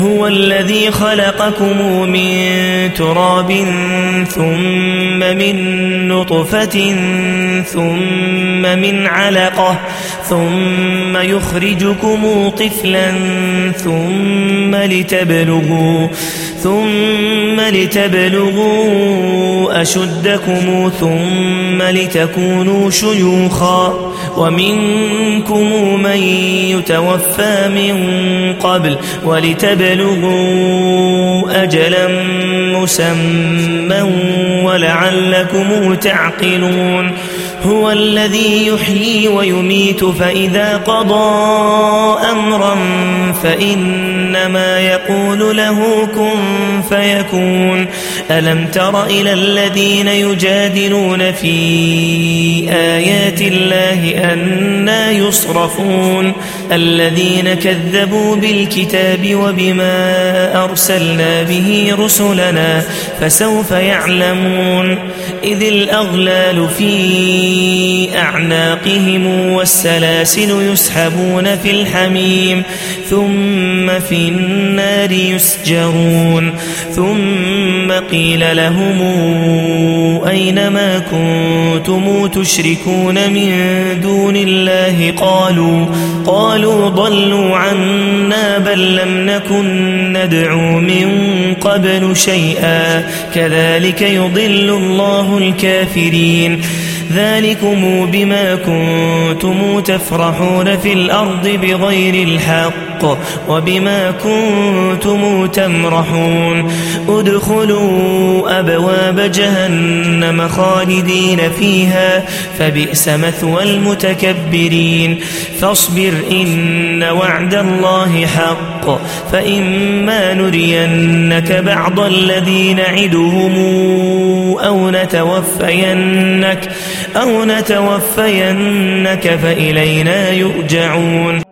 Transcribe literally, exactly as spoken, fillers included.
هو الذي خلقكم من تراب ثم من نطفة ثم من علقة ثم يخرجكم طفلا ثم لتبلغوا ثم لتبلغوا أشدكم ثم لتكونوا شيوخا ومنكم من يتوفى من قبل ولتبلغوا أجلا مسمى ولعلكم تعقلون هو الذي يحيي ويميت فإذا قضى أمرا فإنما يقول له كن فيكون ألم تر إلى الذين يجادلون في آيات الله أنى يصرفون الذين كذبوا بالكتاب وبما أرسلنا به رسلنا فسوف يعلمون إذ الأغلال في أعناقهم والسلاسل يسحبون في الحميم ثم في النار يسجرون ثم قيل لهم أين ما كنتم تشركون من دون الله قالوا قالوا ضلوا عنا بل لم نكن ندعو من قبل شيئا كذلك يضل الله الكافرين ذلكم بما كنتم تفرحون في الأرض بغير الحق وبما كنتم تمرحون ادخلوا أبواب جهنم خالدين فيها فبئس مثوى المتكبرين فاصبر إن وعد الله حق فإما نرينك بعض الذي نعدهم أو نتوفينك أو نتوفينك فإلينا يرجعون.